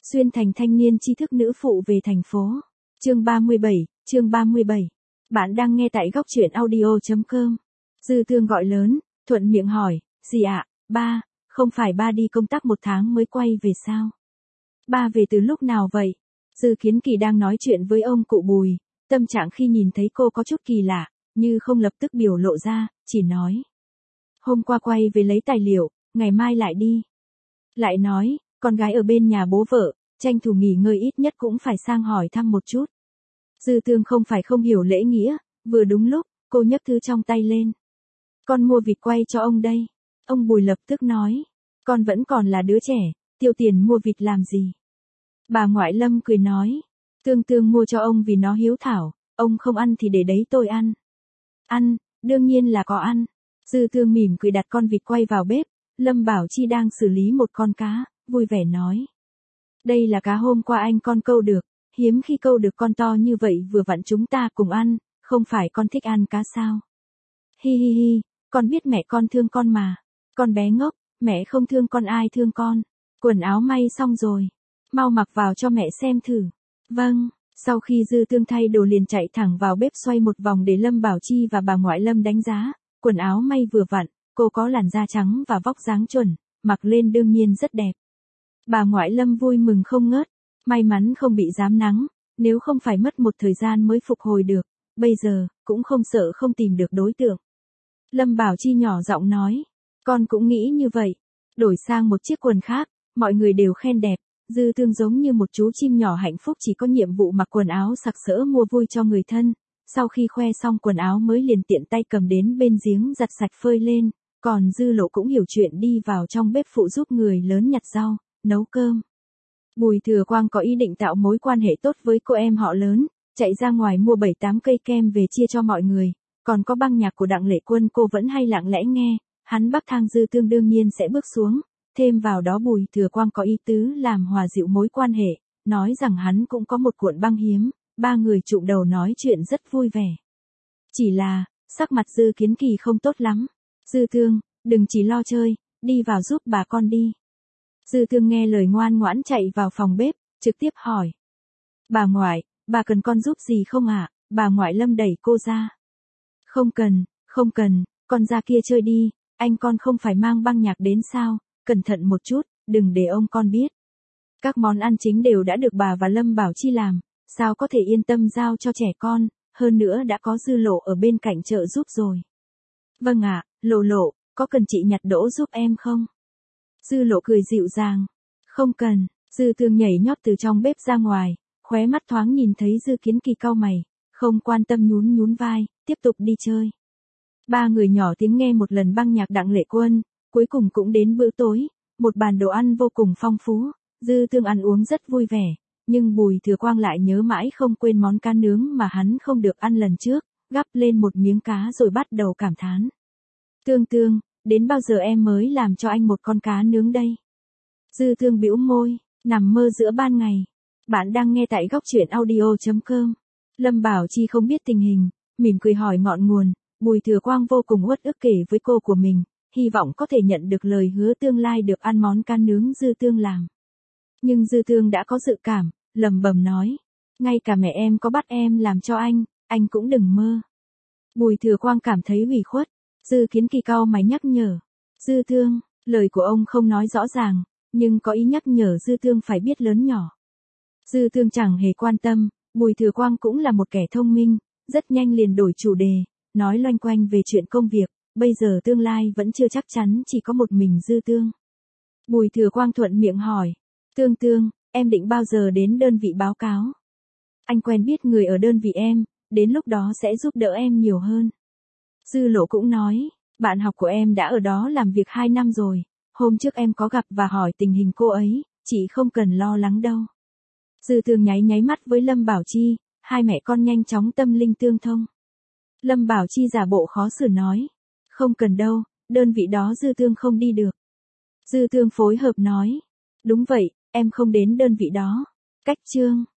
Xuyên thành thanh niên tri thức nữ phụ về thành phố. Chương 37. Bạn đang nghe tại góc truyện audio.com. Dư Tương gọi lớn, thuận miệng hỏi, gì ạ, ba, không phải ba đi công tác 1 tháng mới quay về sao? Ba về từ lúc nào vậy? Dư Kiến Kỳ đang nói chuyện với ông cụ Bùi, tâm trạng khi nhìn thấy cô có chút kỳ lạ, như không lập tức biểu lộ ra, chỉ nói. Hôm qua quay về lấy tài liệu, ngày mai lại đi. Lại nói, con gái ở bên nhà bố vợ, tranh thủ nghỉ ngơi ít nhất cũng phải sang hỏi thăm một chút. Dư Tương không phải không hiểu lễ nghĩa, vừa đúng lúc, cô nhấc thứ trong tay lên. Con mua vịt quay cho ông đây. Ông Bùi lập tức nói, con vẫn còn là đứa trẻ, tiêu tiền mua vịt làm gì? Bà ngoại Lâm cười nói, Tương mua cho ông vì nó hiếu thảo, ông không ăn thì để đấy tôi ăn. Ăn, đương nhiên là có ăn. Dư Tương mỉm cười đặt con vịt quay vào bếp, Lâm Bảo Chi đang xử lý một con cá, vui vẻ nói. Đây là cá hôm qua anh con câu được, hiếm khi câu được con to như vậy vừa vặn chúng ta cùng ăn, không phải con thích ăn cá sao? Hi hi hi, con biết mẹ con thương con mà. Con bé ngốc, mẹ không thương con ai thương con. Quần áo may xong rồi, mau mặc vào cho mẹ xem thử. Vâng, sau khi Dư Tương thay đồ liền chạy thẳng vào bếp xoay một vòng để Lâm Bảo Chi và bà ngoại Lâm đánh giá. Quần áo may vừa vặn, cô có làn da trắng và vóc dáng chuẩn, mặc lên đương nhiên rất đẹp. Bà ngoại Lâm vui mừng không ngớt, may mắn không bị rám nắng, nếu không phải mất một thời gian mới phục hồi được, bây giờ, cũng không sợ không tìm được đối tượng. Lâm Bảo Chi nhỏ giọng nói, con cũng nghĩ như vậy, đổi sang một chiếc quần khác, mọi người đều khen đẹp, Dư Tương giống như một chú chim nhỏ hạnh phúc chỉ có nhiệm vụ mặc quần áo sặc sỡ mua vui cho người thân, sau khi khoe xong quần áo mới liền tiện tay cầm đến bên giếng giặt sạch phơi lên, còn Dư Lộ cũng hiểu chuyện đi vào trong bếp phụ giúp người lớn nhặt rau, nấu cơm. Bùi Thừa Quang có ý định tạo mối quan hệ tốt với cô em họ lớn, chạy ra ngoài mua 7-8 cây kem về chia cho mọi người, còn có băng nhạc của Đặng Lệ Quân cô vẫn hay lặng lẽ nghe, hắn bắc thang Dư Tương đương nhiên sẽ bước xuống, thêm vào đó Bùi Thừa Quang có ý tứ làm hòa dịu mối quan hệ, nói rằng hắn cũng có một cuộn băng hiếm, ba người trụm đầu nói chuyện rất vui vẻ. Chỉ là, sắc mặt Dư Kiến Kỳ không tốt lắm. Dư Tương, đừng chỉ lo chơi, đi vào giúp bà con đi. Dư Tương nghe lời ngoan ngoãn chạy vào phòng bếp, trực tiếp hỏi. Bà ngoại, bà cần con giúp gì không ạ? Bà ngoại Lâm đẩy cô ra. Không cần, con ra kia chơi đi, anh con không phải mang băng nhạc đến sao, cẩn thận một chút, đừng để ông con biết. Các món ăn chính đều đã được bà và Lâm Bảo Chi làm, sao có thể yên tâm giao cho trẻ con, hơn nữa đã có Dư Lộ ở bên cạnh trợ giúp rồi. Vâng ạ, Lộ, có cần chị nhặt đỗ giúp em không? Dư Lộ cười dịu dàng. Không cần, Dư Tương nhảy nhót từ trong bếp ra ngoài, khóe mắt thoáng nhìn thấy Dư Kiến Kỳ cau mày, không quan tâm nhún vai, tiếp tục đi chơi. Ba người nhỏ tiếng nghe một lần băng nhạc Đặng Lệ Quân, cuối cùng cũng đến bữa tối, một bàn đồ ăn vô cùng phong phú, Dư Tương ăn uống rất vui vẻ, nhưng Bùi Thừa Quang lại nhớ mãi không quên món cá nướng mà hắn không được ăn lần trước, gắp lên một miếng cá rồi bắt đầu cảm thán. Tương, đến bao giờ em mới làm cho anh một con cá nướng đây? Dư Tương bĩu môi, nằm mơ giữa ban ngày. Bạn đang nghe tại góc truyện audio.com. Lâm Bảo Chi không biết tình hình, mỉm cười hỏi ngọn nguồn, Bùi Thừa Quang vô cùng uất ức kể với cô của mình, hy vọng có thể nhận được lời hứa tương lai được ăn món cá nướng Dư Tương làm. Nhưng Dư Tương đã có dự cảm, lẩm bẩm nói, ngay cả mẹ em có bắt em làm cho anh cũng đừng mơ. Bùi Thừa Quang cảm thấy ủy khuất, Dư Kiến Kỳ cau mày nhắc nhở. Dư Tương, lời của ông không nói rõ ràng, nhưng có ý nhắc nhở Dư Tương phải biết lớn nhỏ. Dư Tương chẳng hề quan tâm, Bùi Thừa Quang cũng là một kẻ thông minh, rất nhanh liền đổi chủ đề, nói loanh quanh về chuyện công việc, bây giờ tương lai vẫn chưa chắc chắn chỉ có một mình Dư Tương. Bùi Thừa Quang thuận miệng hỏi, Tương, em định bao giờ đến đơn vị báo cáo? Anh quen biết người ở đơn vị em, đến lúc đó sẽ giúp đỡ em nhiều hơn. Dư Lộ cũng nói, bạn học của em đã ở đó làm việc 2 năm rồi, hôm trước em có gặp và hỏi tình hình cô ấy, chị không cần lo lắng đâu. Dư Tương nháy mắt với Lâm Bảo Chi, hai mẹ con nhanh chóng tâm linh tương thông. Lâm Bảo Chi giả bộ khó xử nói, không cần đâu, đơn vị đó Dư Tương không đi được. Dư Tương phối hợp nói, đúng vậy, em không đến đơn vị đó. Cách chương.